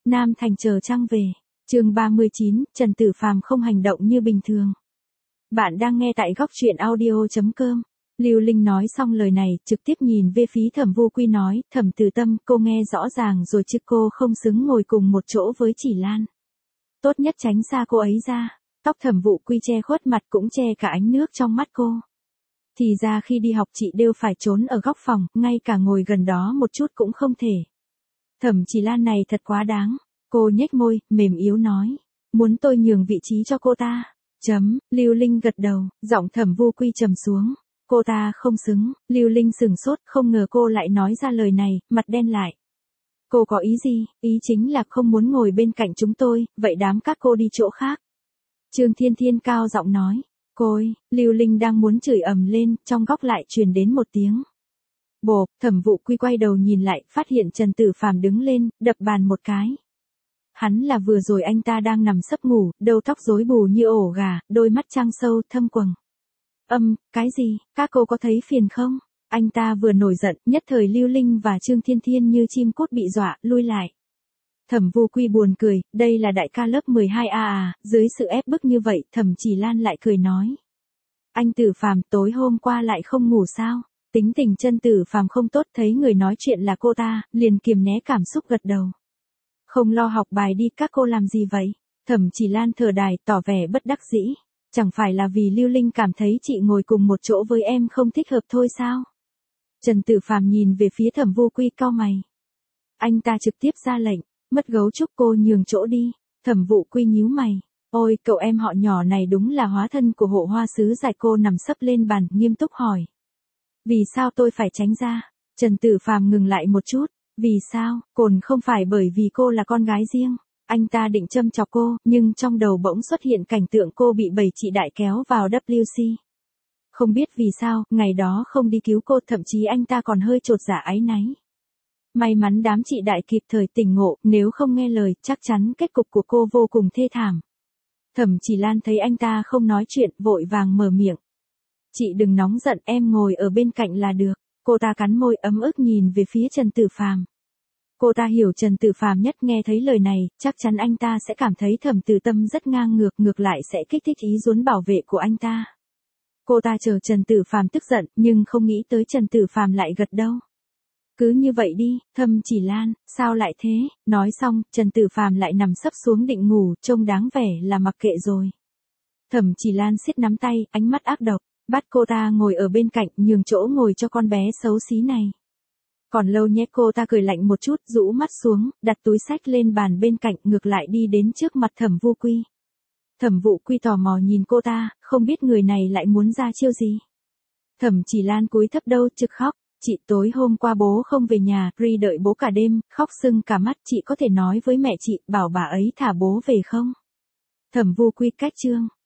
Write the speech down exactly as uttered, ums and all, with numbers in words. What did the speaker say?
Nam Thành chờ trăng về. Chương ba mươi chín, Trần Tử Phàm không hành động như bình thường. Bạn đang nghe tại góc truyện audio chấm com. Lưu Linh nói xong lời này, trực tiếp nhìn về phía Thẩm Vô Quy nói, Thẩm Tử Tâm, cô nghe rõ ràng rồi chứ, cô không xứng ngồi cùng một chỗ với Chỉ Lan. Tốt nhất tránh xa cô ấy ra. Tóc Thẩm Vô Quy che khuất mặt cũng che cả ánh nước trong mắt cô. Thì ra khi đi học chị đều phải trốn ở góc phòng, ngay cả ngồi gần đó một chút cũng không thể. Thẩm Chỉ Lan này thật quá đáng. Cô nhếch môi, mềm yếu nói. Muốn tôi nhường vị trí cho cô ta. Chấm, Lưu Linh gật đầu, giọng Thẩm Vô Quy trầm xuống. Cô ta không xứng, Lưu Linh sừng sốt, không ngờ cô lại nói ra lời này, mặt đen lại. Cô có ý gì? Ý chính là không muốn ngồi bên cạnh chúng tôi, vậy đám các cô đi chỗ khác. Trương Thiên Thiên cao giọng nói. Côi, Lưu Linh đang muốn chửi ầm lên, trong góc lại truyền đến một tiếng. Bộp, Thẩm Vô Quy quay đầu nhìn lại, phát hiện Trần Tử Phàm đứng lên, đập bàn một cái. Hắn là vừa rồi anh ta đang nằm sấp ngủ, đầu tóc rối bù như ổ gà, đôi mắt trăng sâu, thâm quầng. Âm, cái gì, các cô có thấy phiền không? Anh ta vừa nổi giận, nhất thời Lưu Linh và Trương Thiên Thiên như chim cút bị dọa, lui lại. Thẩm Vô Quy buồn cười, đây là đại ca lớp mười hai A à, dưới sự ép bức như vậy, Thẩm Chỉ Lan lại cười nói. Anh Tử Phàm, tối hôm qua lại không ngủ sao? Tính tình Trần Tử Phàm không tốt, thấy người nói chuyện là cô ta, liền kiềm né cảm xúc gật đầu. Không lo học bài đi, các cô làm gì vậy? Thẩm Chỉ Lan thở dài, tỏ vẻ bất đắc dĩ. Chẳng phải là vì Lưu Linh cảm thấy chị ngồi cùng một chỗ với em không thích hợp thôi sao? Trần Tử Phàm nhìn về phía Thẩm Vô Quy cau mày. Anh ta trực tiếp ra lệnh, mất gấu trúc cô nhường chỗ đi. Thẩm Vô Quy nhíu mày. Ôi, cậu em họ nhỏ này đúng là hóa thân của Hộ Hoa Sứ Giải. Cô nằm sấp lên bàn, nghiêm túc hỏi. Vì sao tôi phải tránh ra? Trần Tử Phàm ngừng lại một chút. Vì sao? Cồn không phải bởi vì cô là con gái riêng. Anh ta định châm chọc cô, nhưng trong đầu bỗng xuất hiện cảnh tượng cô bị bầy chị đại kéo vào vê kép xê. Không biết vì sao, ngày đó không đi cứu cô, thậm chí anh ta còn hơi chột dạ áy náy. May mắn đám chị đại kịp thời tỉnh ngộ, nếu không nghe lời, chắc chắn kết cục của cô vô cùng thê thảm. Thẩm Chỉ Lan thấy anh ta không nói chuyện, vội vàng mở miệng. Chị đừng nóng giận, em ngồi ở bên cạnh là được. Cô ta cắn môi ấm ức nhìn về phía Trần Tử Phàm. Cô ta hiểu Trần Tử Phàm nhất, nghe thấy lời này, chắc chắn anh ta sẽ cảm thấy Thẩm Tử Tâm rất ngang ngược, ngược lại sẽ kích thích ý muốn bảo vệ của anh ta. Cô ta chờ Trần Tử Phàm tức giận, nhưng không nghĩ tới Trần Tử Phàm lại gật đầu. Cứ như vậy đi, Thẩm Chỉ Lan, sao lại thế? Nói xong, Trần Tử Phàm lại nằm sấp xuống định ngủ, trông đáng vẻ là mặc kệ rồi. Thẩm Chỉ Lan siết nắm tay, ánh mắt ác độc, bắt cô ta ngồi ở bên cạnh, nhường chỗ ngồi cho con bé xấu xí này. Còn lâu nhé, cô ta cười lạnh một chút, rũ mắt xuống, đặt túi sách lên bàn bên cạnh, ngược lại đi đến trước mặt Thẩm Vô Quy. Thẩm Vô Quy tò mò nhìn cô ta, không biết người này lại muốn ra chiêu gì. Thẩm Chỉ Lan cúi thấp đầu trực khóc, chị tối hôm qua bố không về nhà, Ri đợi bố cả đêm, khóc sưng cả mắt, chị có thể nói với mẹ chị, bảo bà ấy thả bố về không? Thẩm Vô Quy cách chương.